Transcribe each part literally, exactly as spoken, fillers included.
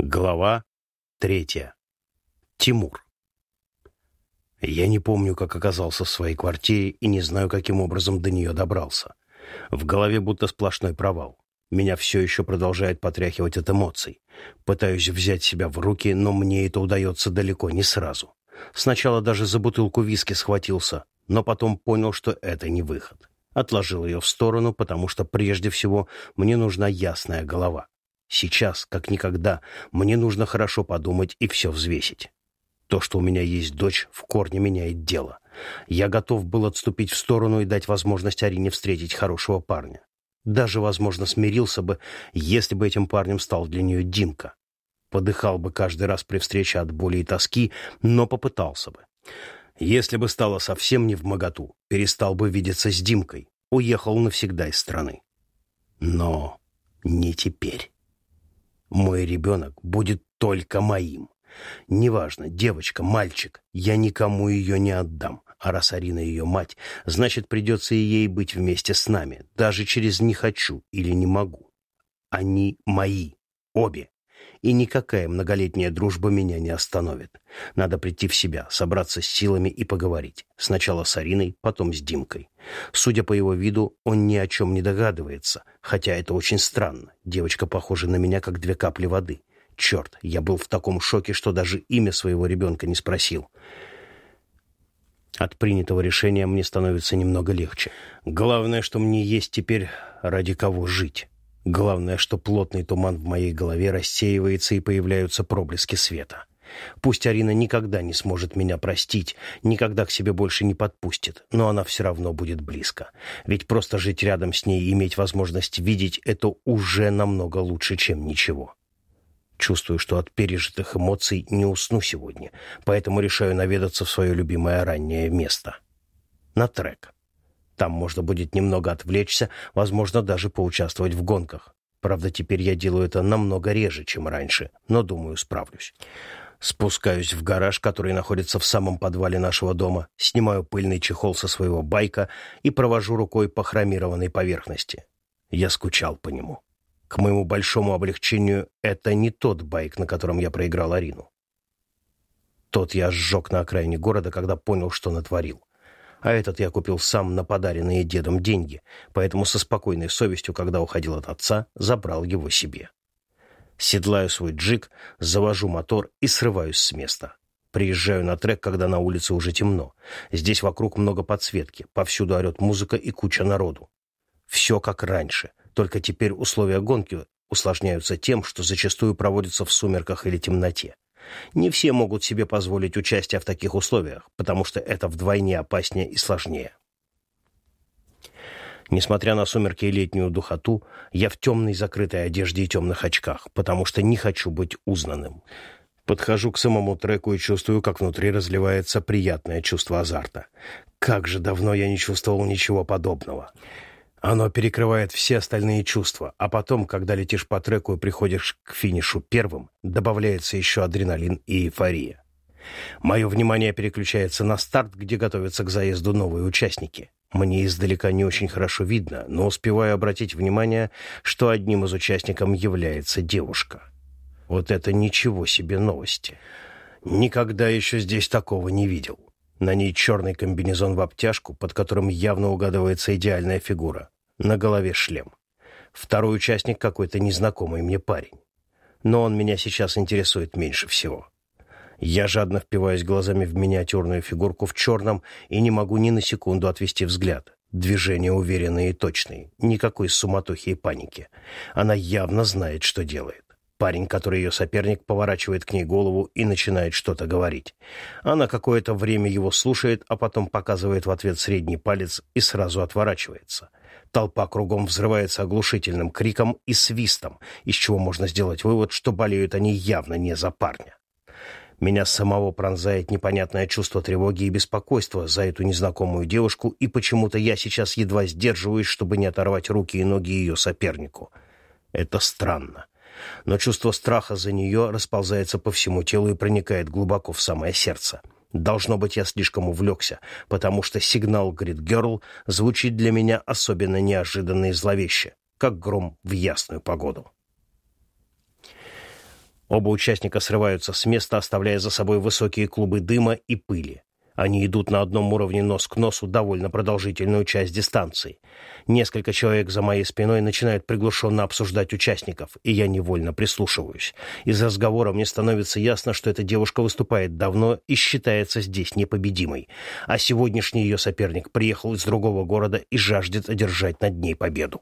Глава третья. Тимур. Я не помню, как оказался в своей квартире и не знаю, каким образом до нее добрался. В голове будто сплошной провал. Меня все еще продолжает потряхивать от эмоций. Пытаюсь взять себя в руки, но мне это удается далеко не сразу. Сначала даже за бутылку виски схватился, но потом понял, что это не выход. Отложил ее в сторону, потому что прежде всего мне нужна ясная голова. Сейчас, как никогда, мне нужно хорошо подумать и все взвесить. То, что у меня есть дочь, в корне меняет дело. Я готов был отступить в сторону и дать возможность Арине встретить хорошего парня. Даже, возможно, смирился бы, если бы этим парнем стал для нее Димка. Подыхал бы каждый раз при встрече от боли и тоски, но попытался бы. Если бы стало совсем невмоготу, перестал бы видеться с Димкой, уехал навсегда из страны. Но не теперь. Мой ребенок будет только моим. Неважно, девочка, мальчик, я никому ее не отдам. А раз Арина ее мать, значит, придется и ей быть вместе с нами, даже через «не хочу» или «не могу». Они мои, обе. И никакая многолетняя дружба меня не остановит. Надо прийти в себя, собраться с силами и поговорить. Сначала с Ариной, потом с Димкой. Судя по его виду, он ни о чем не догадывается, хотя это очень странно. Девочка похожа на меня, как две капли воды. Черт, я был в таком шоке, что даже имя своего ребенка не спросил. От принятого решения мне становится немного легче. Главное, что мне есть теперь ради кого жить. Главное, что плотный туман в моей голове рассеивается и появляются проблески света. Пусть Арина никогда не сможет меня простить, никогда к себе больше не подпустит, но она все равно будет близко. Ведь просто жить рядом с ней и иметь возможность видеть — это уже намного лучше, чем ничего. Чувствую, что от пережитых эмоций не усну сегодня, поэтому решаю наведаться в свое любимое раннее место. На трек. Там можно будет немного отвлечься, возможно, даже поучаствовать в гонках. Правда, теперь я делаю это намного реже, чем раньше, но, думаю, справлюсь. Спускаюсь в гараж, который находится в самом подвале нашего дома, снимаю пыльный чехол со своего байка и провожу рукой по хромированной поверхности. Я скучал по нему. К моему большому облегчению, это не тот байк, на котором я проиграл Арину. Тот я сжег на окраине города, когда понял, что натворил. А этот я купил сам на подаренные дедом деньги, поэтому со спокойной совестью, когда уходил от отца, забрал его себе. Седлаю свой джиг, завожу мотор и срываюсь с места. Приезжаю на трек, когда на улице уже темно. Здесь вокруг много подсветки, повсюду орет музыка и куча народу. Все как раньше, только теперь условия гонки усложняются тем, что зачастую проводятся в сумерках или темноте. Не все могут себе позволить участие в таких условиях, потому что это вдвойне опаснее и сложнее. Несмотря на сумерки и летнюю духоту, я в темной закрытой одежде и темных очках, потому что не хочу быть узнанным. Подхожу к самому треку и чувствую, как внутри разливается приятное чувство азарта. Как же давно я не чувствовал ничего подобного. Оно перекрывает все остальные чувства, а потом, когда летишь по треку и приходишь к финишу первым, добавляется еще адреналин и эйфория. Мое внимание переключается на старт, где готовятся к заезду новые участники. Мне издалека не очень хорошо видно, но успеваю обратить внимание, что одним из участников является девушка. Вот это ничего себе новости. Никогда еще здесь такого не видел. На ней черный комбинезон в обтяжку, под которым явно угадывается идеальная фигура. На голове шлем. Второй участник какой-то незнакомый мне парень. Но он меня сейчас интересует меньше всего. Я жадно впиваюсь глазами в миниатюрную фигурку в черном и не могу ни на секунду отвести взгляд. Движения уверенные и точные. Никакой суматохи и паники. Она явно знает, что делает. Парень, который ее соперник, поворачивает к ней голову и начинает что-то говорить. Она какое-то время его слушает, а потом показывает в ответ средний палец и сразу отворачивается. Толпа кругом взрывается оглушительным криком и свистом, из чего можно сделать вывод, что болеют они явно не за парня. Меня самого пронзает непонятное чувство тревоги и беспокойства за эту незнакомую девушку, и почему-то я сейчас едва сдерживаюсь, чтобы не оторвать руки и ноги ее сопернику. Это странно. Но чувство страха за нее расползается по всему телу и проникает глубоко в самое сердце. Должно быть, я слишком увлекся, потому что сигнал «Grid Girl» звучит для меня особенно неожиданно и зловеще, как гром в ясную погоду. Оба участника срываются с места, оставляя за собой высокие клубы дыма и пыли. Они идут на одном уровне нос к носу довольно продолжительную часть дистанции. Несколько человек за моей спиной начинают приглушенно обсуждать участников, и я невольно прислушиваюсь. Из разговора мне становится ясно, что эта девушка выступает давно и считается здесь непобедимой, а сегодняшний ее соперник приехал из другого города и жаждет одержать над ней победу.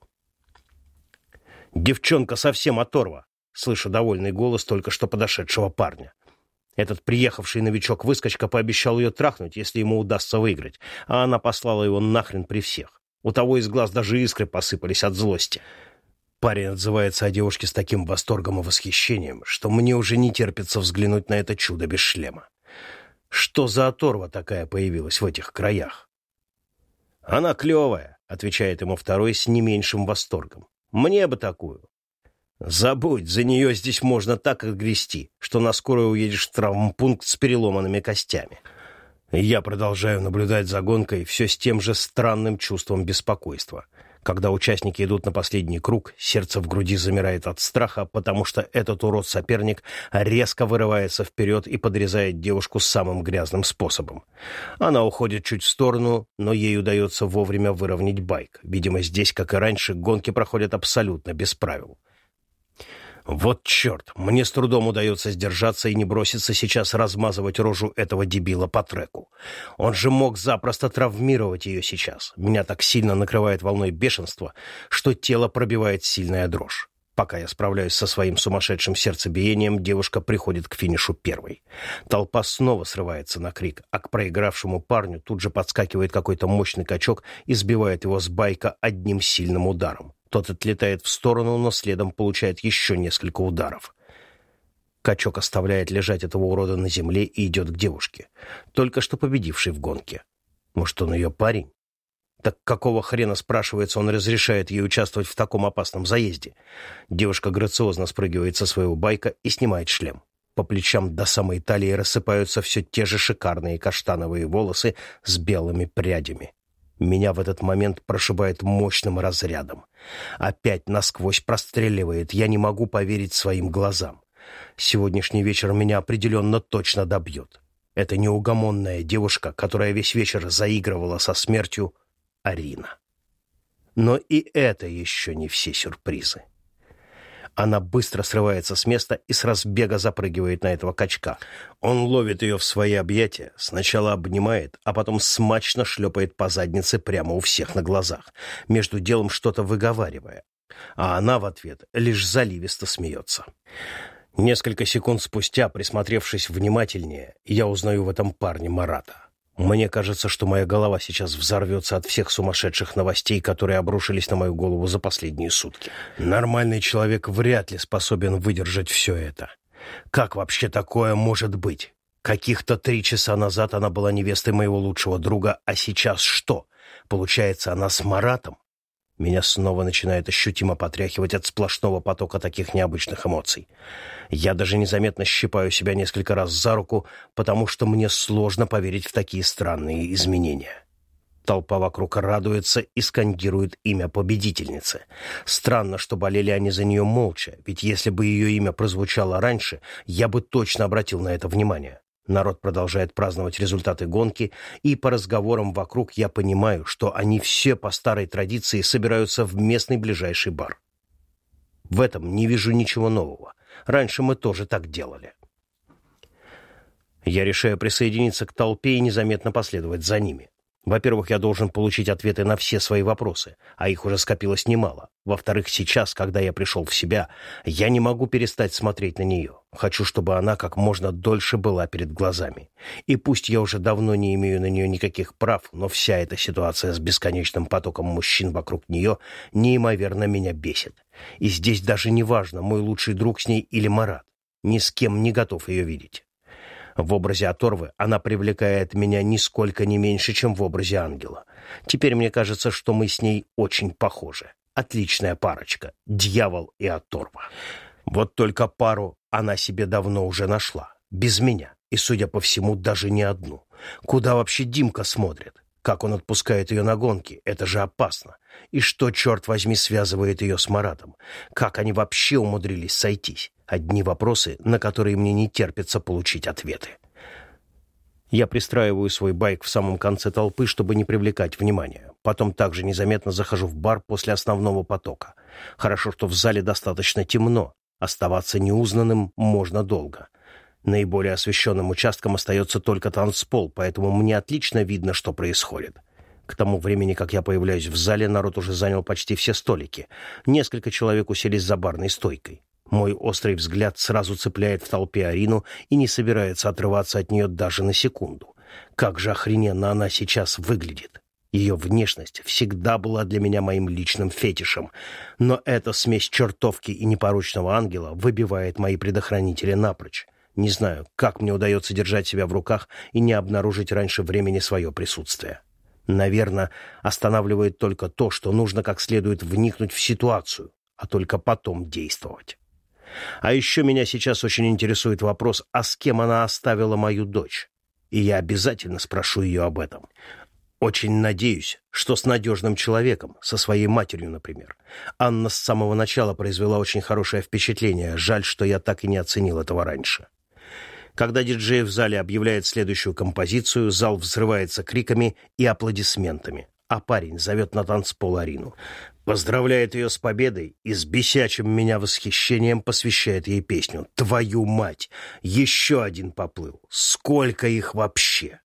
«Девчонка совсем оторва!» — слышу довольный голос только что подошедшего парня. Этот приехавший новичок-выскочка пообещал ее трахнуть, если ему удастся выиграть, а она послала его нахрен при всех. У того из глаз даже искры посыпались от злости. Парень отзывается о девушке с таким восторгом и восхищением, что мне уже не терпится взглянуть на это чудо без шлема. Что за оторва такая появилась в этих краях? «Она клевая», — отвечает ему второй с не меньшим восторгом. «Мне бы такую». «Забудь, за нее здесь можно так отгрести, что на скорую уедешь в травмпункт с переломанными костями». Я продолжаю наблюдать за гонкой все с тем же странным чувством беспокойства. Когда участники идут на последний круг, сердце в груди замирает от страха, потому что этот урод-соперник резко вырывается вперед и подрезает девушку самым грязным способом. Она уходит чуть в сторону, но ей удается вовремя выровнять байк. Видимо, здесь, как и раньше, гонки проходят абсолютно без правил. Вот черт, мне с трудом удается сдержаться и не броситься сейчас размазывать рожу этого дебила по треку. Он же мог запросто травмировать ее сейчас. Меня так сильно накрывает волной бешенства, что тело пробивает сильная дрожь. Пока я справляюсь со своим сумасшедшим сердцебиением, девушка приходит к финишу первой. Толпа снова срывается на крик, а к проигравшему парню тут же подскакивает какой-то мощный качок и сбивает его с байка одним сильным ударом. Тот отлетает в сторону, но следом получает еще несколько ударов. Качок оставляет лежать этого урода на земле и идет к девушке, только что победившей в гонке. Может, он ее парень? Так какого хрена, спрашивается, он разрешает ей участвовать в таком опасном заезде? Девушка грациозно спрыгивает со своего байка и снимает шлем. По плечам до самой талии рассыпаются все те же шикарные каштановые волосы с белыми прядями. Меня в этот момент прошибает мощным разрядом. Опять насквозь простреливает, я не могу поверить своим глазам. Сегодняшний вечер меня определенно точно добьет. Это неугомонная девушка, которая весь вечер заигрывала со смертью, Арина. Но и это еще не все сюрпризы. Она быстро срывается с места и с разбега запрыгивает на этого качка. Он ловит ее в свои объятия, сначала обнимает, а потом смачно шлепает по заднице прямо у всех на глазах, между делом что-то выговаривая. А она в ответ лишь заливисто смеется. Несколько секунд спустя, присмотревшись внимательнее, я узнаю в этом парне Марата. Мне кажется, что моя голова сейчас взорвется от всех сумасшедших новостей, которые обрушились на мою голову за последние сутки. Нормальный человек вряд ли способен выдержать все это. Как вообще такое может быть? Каких-то три часа назад она была невестой моего лучшего друга, а сейчас что? Получается, она с Маратом? Меня снова начинает ощутимо потряхивать от сплошного потока таких необычных эмоций. Я даже незаметно щипаю себя несколько раз за руку, потому что мне сложно поверить в такие странные изменения. Толпа вокруг радуется и скандирует имя победительницы. Странно, что болели они за нее молча, ведь если бы ее имя прозвучало раньше, я бы точно обратил на это внимание. Народ продолжает праздновать результаты гонки, и по разговорам вокруг я понимаю, что они все по старой традиции собираются в местный ближайший бар. В этом не вижу ничего нового. Раньше мы тоже так делали. Я решаю присоединиться к толпе и незаметно последовать за ними. Во-первых, я должен получить ответы на все свои вопросы, а их уже скопилось немало. Во-вторых, сейчас, когда я пришел в себя, я не могу перестать смотреть на нее. Хочу, чтобы она как можно дольше была перед глазами. И пусть я уже давно не имею на нее никаких прав, но вся эта ситуация с бесконечным потоком мужчин вокруг нее неимоверно меня бесит. И здесь даже не важно, мой лучший друг с ней или Марат. Ни с кем не готов ее видеть. В образе оторвы она привлекает меня нисколько не меньше, чем в образе ангела. Теперь мне кажется, что мы с ней очень похожи. Отличная парочка. Дьявол и оторва. Вот только пару она себе давно уже нашла. Без меня. И, судя по всему, даже не одну. Куда вообще Димка смотрит? Как он отпускает ее на гонки? Это же опасно. И что, черт возьми, связывает ее с Маратом? Как они вообще умудрились сойтись? Одни вопросы, на которые мне не терпится получить ответы. Я пристраиваю свой байк в самом конце толпы, чтобы не привлекать внимания. Потом также незаметно захожу в бар после основного потока. Хорошо, что в зале достаточно темно. Оставаться неузнанным можно долго. Наиболее освещенным участком остается только танцпол, поэтому мне отлично видно, что происходит. К тому времени, как я появляюсь в зале, народ уже занял почти все столики. Несколько человек уселись за барной стойкой. Мой острый взгляд сразу цепляет в толпе Арину и не собирается отрываться от нее даже на секунду. Как же охрененно она сейчас выглядит. Ее внешность всегда была для меня моим личным фетишем, но эта смесь чертовки и непорочного ангела выбивает мои предохранители напрочь. Не знаю, как мне удается держать себя в руках и не обнаружить раньше времени свое присутствие. Наверное, останавливает только то, что нужно как следует вникнуть в ситуацию, а только потом действовать. А еще меня сейчас очень интересует вопрос, а с кем она оставила мою дочь? И я обязательно спрошу ее об этом. Очень надеюсь, что с надежным человеком, со своей матерью, например. Анна с самого начала произвела очень хорошее впечатление. Жаль, что я так и не оценил этого раньше. Когда диджей в зале объявляет следующую композицию, зал взрывается криками и аплодисментами, а парень зовет на танцпол Арину. Поздравляет ее с победой и с бесячим меня восхищением посвящает ей песню «Твою мать! Еще один поплыл! Сколько их вообще!»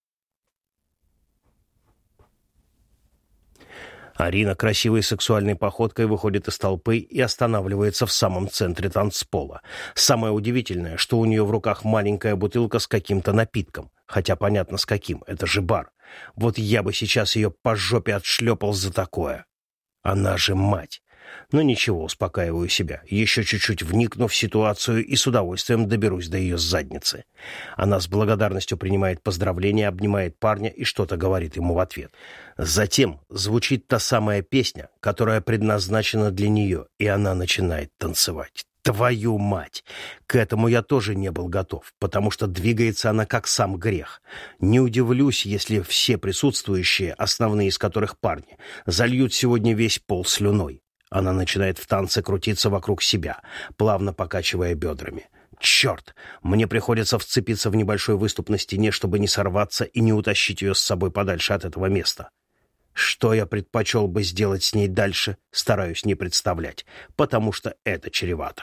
Арина красивой сексуальной походкой выходит из толпы и останавливается в самом центре танцпола. Самое удивительное, что у нее в руках маленькая бутылка с каким-то напитком. Хотя понятно с каким, это же бар. Вот я бы сейчас ее по жопе отшлепал за такое. Она же мать. Но ничего, успокаиваю себя. Еще чуть-чуть вникну в ситуацию и с удовольствием доберусь до ее задницы. Она с благодарностью принимает поздравления, обнимает парня и что-то говорит ему в ответ. Затем звучит та самая песня, которая предназначена для нее, и она начинает танцевать. Твою мать! К этому я тоже не был готов, потому что двигается она как сам грех. Не удивлюсь, если все присутствующие, основные из которых парни, зальют сегодня весь пол слюной. Она начинает в танце крутиться вокруг себя, плавно покачивая бедрами. Черт! Мне приходится вцепиться в небольшой выступ на стене, чтобы не сорваться и не утащить ее с собой подальше от этого места. Что я предпочел бы сделать с ней дальше, стараюсь не представлять, потому что это чревато.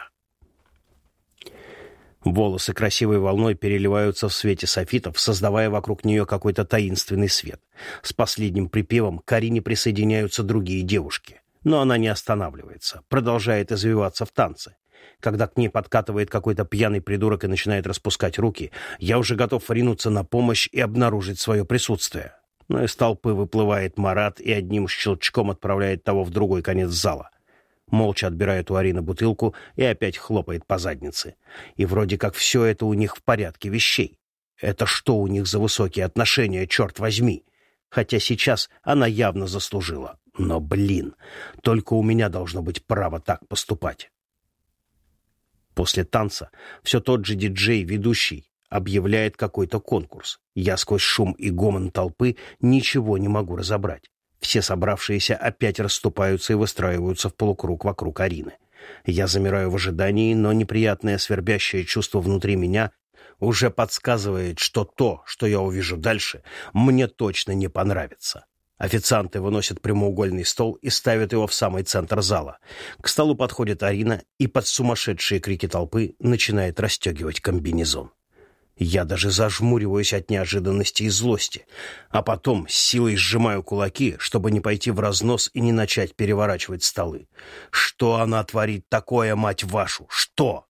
Волосы красивой волной переливаются в свете софитов, создавая вокруг нее какой-то таинственный свет. С последним припевом к Арине присоединяются другие девушки. Но она не останавливается, продолжает извиваться в танце. Когда к ней подкатывает какой-то пьяный придурок и начинает распускать руки, я уже готов ринуться на помощь и обнаружить свое присутствие. Но из толпы выплывает Марат и одним щелчком отправляет того в другой конец зала. Молча отбирает у Арины бутылку и опять хлопает по заднице. И вроде как все это у них в порядке вещей. Это что у них за высокие отношения, черт возьми? Хотя сейчас она явно заслужила. Но, блин, только у меня должно быть право так поступать. После танца все тот же диджей, ведущий, объявляет какой-то конкурс. Я сквозь шум и гомон толпы ничего не могу разобрать. Все собравшиеся опять расступаются и выстраиваются в полукруг вокруг Арины. Я замираю в ожидании, но неприятное свербящее чувство внутри меня уже подсказывает, что то, что я увижу дальше, мне точно не понравится. Официанты выносят прямоугольный стол и ставят его в самый центр зала. К столу подходит Арина и под сумасшедшие крики толпы начинает расстегивать комбинезон. Я даже зажмуриваюсь от неожиданности и злости, а потом с силой сжимаю кулаки, чтобы не пойти в разнос и не начать переворачивать столы. Что она творит такое, мать вашу? Что?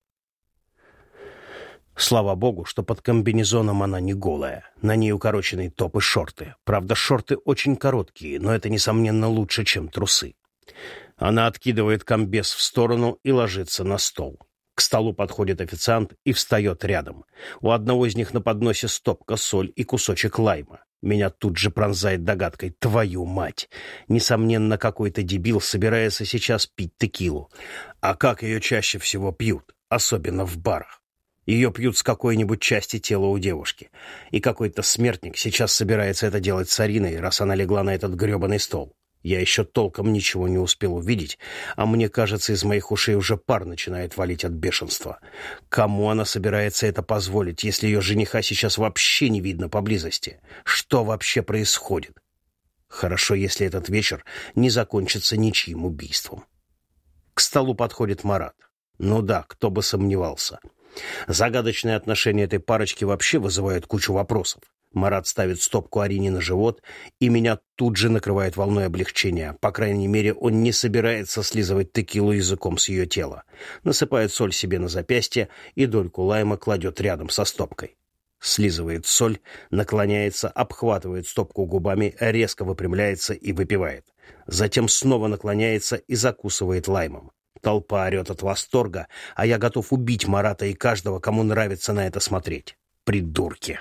Слава богу, что под комбинезоном она не голая. На ней укороченный топ и шорты. Правда, шорты очень короткие, но это, несомненно, лучше, чем трусы. Она откидывает комбез в сторону и ложится на стол. К столу подходит официант и встает рядом. У одного из них на подносе стопка соль и кусочек лайма. Меня тут же пронзает догадкой: твою мать! Несомненно, какой-то дебил собирается сейчас пить текилу. А как ее чаще всего пьют, особенно в барах? Ее пьют с какой-нибудь части тела у девушки. И какой-то смертник сейчас собирается это делать с Ариной, раз она легла на этот гребаный стол. Я еще толком ничего не успел увидеть, а мне кажется, из моих ушей уже пар начинает валить от бешенства. Кому она собирается это позволить, если ее жениха сейчас вообще не видно поблизости? Что вообще происходит? Хорошо, если этот вечер не закончится ничьим убийством. К столу подходит Марат. Ну да, кто бы сомневался. Загадочные отношения этой парочки вообще вызывают кучу вопросов. Марат ставит стопку Арине на живот, и меня тут же накрывает волной облегчения. По крайней мере, он не собирается слизывать текилу языком с ее тела. Насыпает соль себе на запястье и дольку лайма кладет рядом со стопкой. Слизывает соль, наклоняется, обхватывает стопку губами, резко выпрямляется и выпивает. Затем снова наклоняется и закусывает лаймом. Толпа орет от восторга, а я готов убить Марата и каждого, кому нравится на это смотреть. Придурки!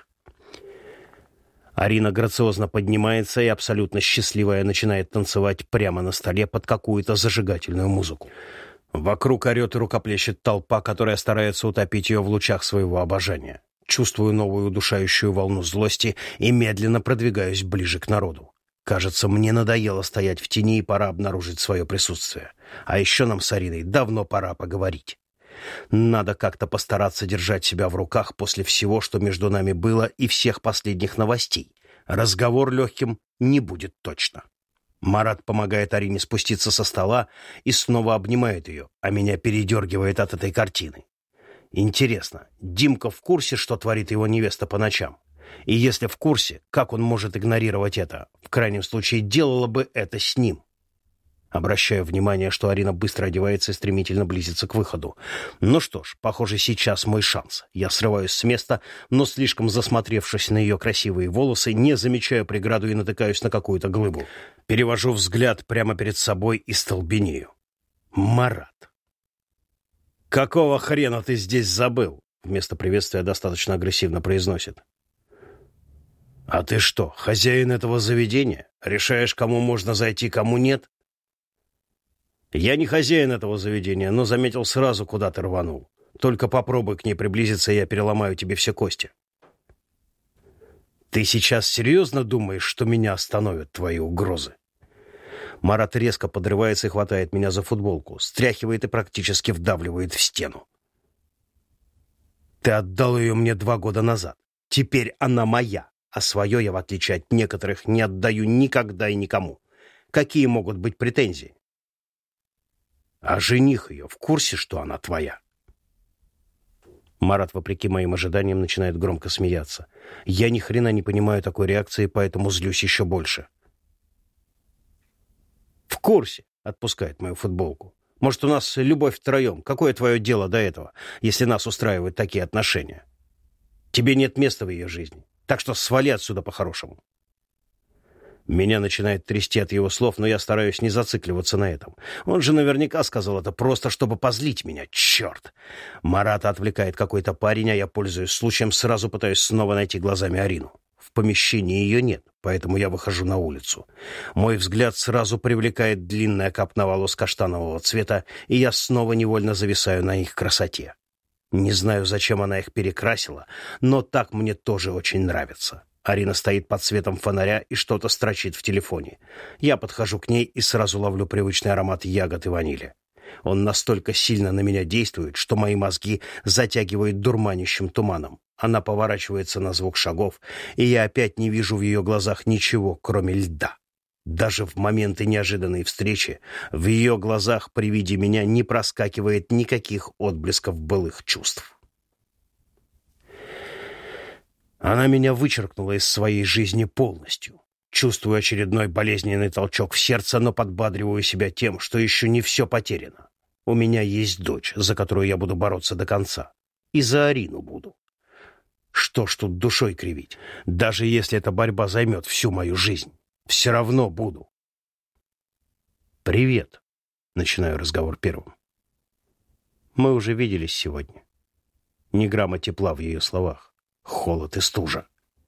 Арина грациозно поднимается и, абсолютно счастливая, начинает танцевать прямо на столе под какую-то зажигательную музыку. Вокруг орет и рукоплещет толпа, которая старается утопить ее в лучах своего обожания. Чувствую новую удушающую волну злости и медленно продвигаюсь ближе к народу. Кажется, мне надоело стоять в тени, и пора обнаружить свое присутствие. А еще нам с Ариной давно пора поговорить. Надо как-то постараться держать себя в руках после всего, что между нами было, и всех последних новостей. Разговор легким не будет точно. Марат помогает Арине спуститься со стола и снова обнимает ее, а меня передергивает от этой картины. Интересно, Димка в курсе, что творит его невеста по ночам? И если в курсе, как он может игнорировать это? В крайнем случае, делала бы это с ним. Обращаю внимание, что Арина быстро одевается и стремительно близится к выходу. Ну что ж, похоже, сейчас мой шанс. Я срываюсь с места, но слишком засмотревшись на ее красивые волосы, не замечаю преграду и натыкаюсь на какую-то глыбу. Перевожу взгляд прямо перед собой и столбенею. Марат. «Какого хрена ты здесь забыл?» Вместо приветствия достаточно агрессивно произносит. «А ты что, хозяин этого заведения? Решаешь, кому можно зайти, кому нет?» «Я не хозяин этого заведения, но заметил сразу, куда ты рванул. Только попробуй к ней приблизиться, и я переломаю тебе все кости». «Ты сейчас серьезно думаешь, что меня остановят твои угрозы?» Марат резко подрывается и хватает меня за футболку, стряхивает и практически вдавливает в стену. «Ты отдал ее мне два года назад. Теперь она моя, а свое я, в отличие от некоторых, не отдаю никогда и никому. Какие могут быть претензии? А жених ее в курсе, что она твоя?» Марат, вопреки моим ожиданиям, начинает громко смеяться. Я ни хрена не понимаю такой реакции, поэтому злюсь еще больше. «В курсе», — отпускает мою футболку. «Может, у нас любовь втроем? Какое твое дело до этого, если нас устраивают такие отношения? Тебе нет места в ее жизни, так что свали отсюда по-хорошему». Меня начинает трясти от его слов, но я стараюсь не зацикливаться на этом. Он же наверняка сказал это просто, чтобы позлить меня. Черт! Марата отвлекает какой-то парень, а я, пользуясь случаем, сразу пытаюсь снова найти глазами Арину. В помещении ее нет, поэтому я выхожу на улицу. Мой взгляд сразу привлекает длинная копна волос каштанового цвета, и я снова невольно зависаю на их красоте. Не знаю, зачем она их перекрасила, но так мне тоже очень нравится. Арина стоит под светом фонаря и что-то строчит в телефоне. Я подхожу к ней и сразу ловлю привычный аромат ягод и ванили. Он настолько сильно на меня действует, что мои мозги затягивает дурманящим туманом. Она поворачивается на звук шагов, и я опять не вижу в ее глазах ничего, кроме льда. Даже в моменты неожиданной встречи в ее глазах при виде меня не проскакивает никаких отблесков былых чувств. Она меня вычеркнула из своей жизни полностью. Чувствую очередной болезненный толчок в сердце, но подбадриваю себя тем, что еще не все потеряно. У меня есть дочь, за которую я буду бороться до конца. И за Арину буду. Что ж тут душой кривить? Даже если эта борьба займет всю мою жизнь, все равно буду. «Привет», — начинаю разговор первым. Мы уже виделись сегодня. Ни грамма тепла в ее словах. Холод и стужа.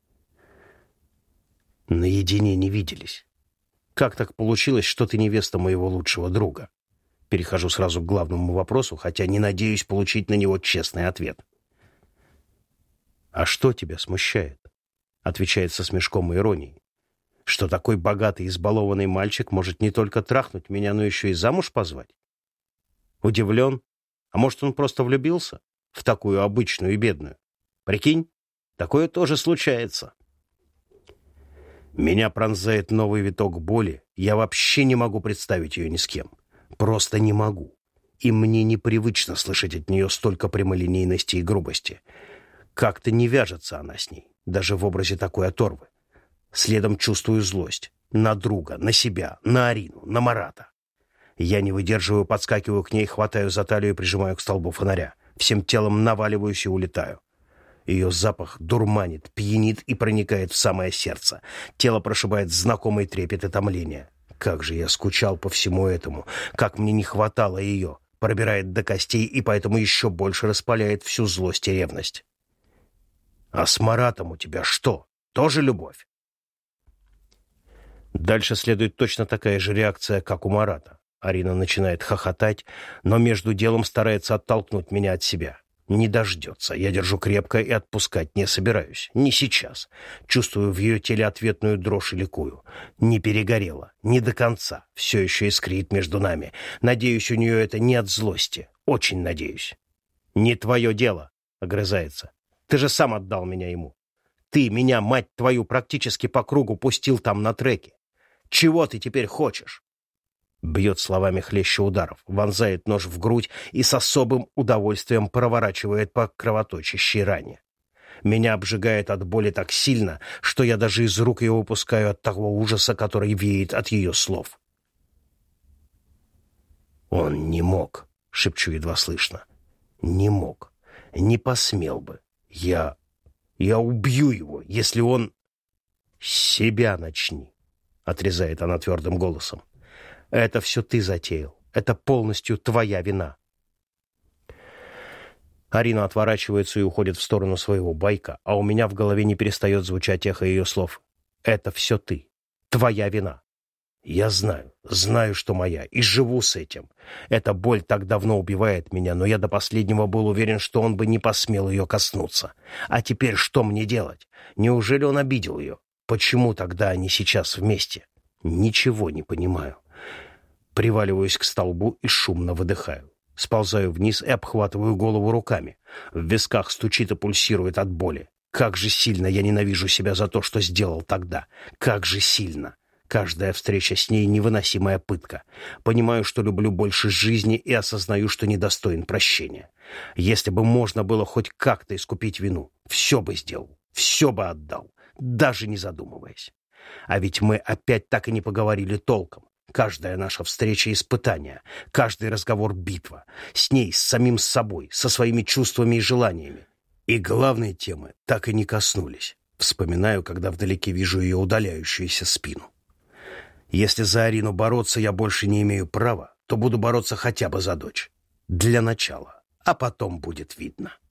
Наедине не виделись. Как так получилось, что ты невеста моего лучшего друга? Перехожу сразу к главному вопросу, хотя не надеюсь получить на него честный ответ. «А что тебя смущает?» — отвечает со смешком и иронией. Что такой богатый, избалованный мальчик может не только трахнуть меня, но еще и замуж позвать? Удивлен? А может, он просто влюбился в такую обычную и бедную? Прикинь, такое тоже случается. Меня пронзает новый виток боли. Я вообще не могу представить ее ни с кем. Просто не могу. И мне непривычно слышать от нее столько прямолинейности и грубости. Как-то не вяжется она с ней, даже в образе такой оторвы. Следом чувствую злость. На друга, на себя, на Арину, на Марата. Я не выдерживаю, подскакиваю к ней, хватаю за талию и прижимаю к столбу фонаря. Всем телом наваливаюсь и улетаю. Ее запах дурманит, пьянит и проникает в самое сердце. Тело прошибает знакомый трепет и томление. Как же я скучал по всему этому, как мне не хватало ее. Пробирает до костей и поэтому еще больше распаляет всю злость и ревность. А с Маратом у тебя что, тоже любовь? Дальше следует точно такая же реакция, как у Марата. Арина начинает хохотать, но между делом старается оттолкнуть меня от себя. Не дождется. Я держу крепко и отпускать не собираюсь. Не сейчас. Чувствую в ее теле ответную дрожь и ликую. Не перегорела. Не до конца. Все еще искрит между нами. Надеюсь, у нее это не от злости. Очень надеюсь. «Не твое дело», — огрызается. «Ты же сам отдал меня ему. Ты меня, мать твою, практически по кругу пустил там на треке. Чего ты теперь хочешь?» Бьет словами хлеще ударов, вонзает нож в грудь и с особым удовольствием проворачивает по кровоточащей ране. Меня обжигает от боли так сильно, что я даже из рук ее выпускаю от того ужаса, который веет от ее слов. «Он не мог», — шепчу едва слышно. «Не мог. Не посмел бы. Я... я убью его, если он...» «С себя начни», — отрезает она твердым голосом. «Это все ты затеял. Это полностью твоя вина». Арина отворачивается и уходит в сторону своего байка, а у меня в голове не перестает звучать эхо ее слов. «Это все ты. Твоя вина». Я знаю, знаю, что моя, и живу с этим. Эта боль так давно убивает меня, но я до последнего был уверен, что он бы не посмел ее коснуться. А теперь что мне делать? Неужели он обидел ее? Почему тогда они сейчас вместе? Ничего не понимаю. Приваливаюсь к столбу и шумно выдыхаю. Сползаю вниз и обхватываю голову руками. В висках стучит и пульсирует от боли. Как же сильно я ненавижу себя за то, что сделал тогда. Как же сильно. Каждая встреча с ней — невыносимая пытка. Понимаю, что люблю больше жизни и осознаю, что недостоин прощения. Если бы можно было хоть как-то искупить вину, все бы сделал, все бы отдал, даже не задумываясь. А ведь мы опять так и не поговорили толком. Каждая наша встреча — испытание, каждый разговор — битва. С ней, с самим собой, со своими чувствами и желаниями. И главной темы так и не коснулись. Вспоминаю, когда вдалеке вижу ее удаляющуюся спину. Если за Арину бороться я больше не имею права, то буду бороться хотя бы за дочь. Для начала, а потом будет видно.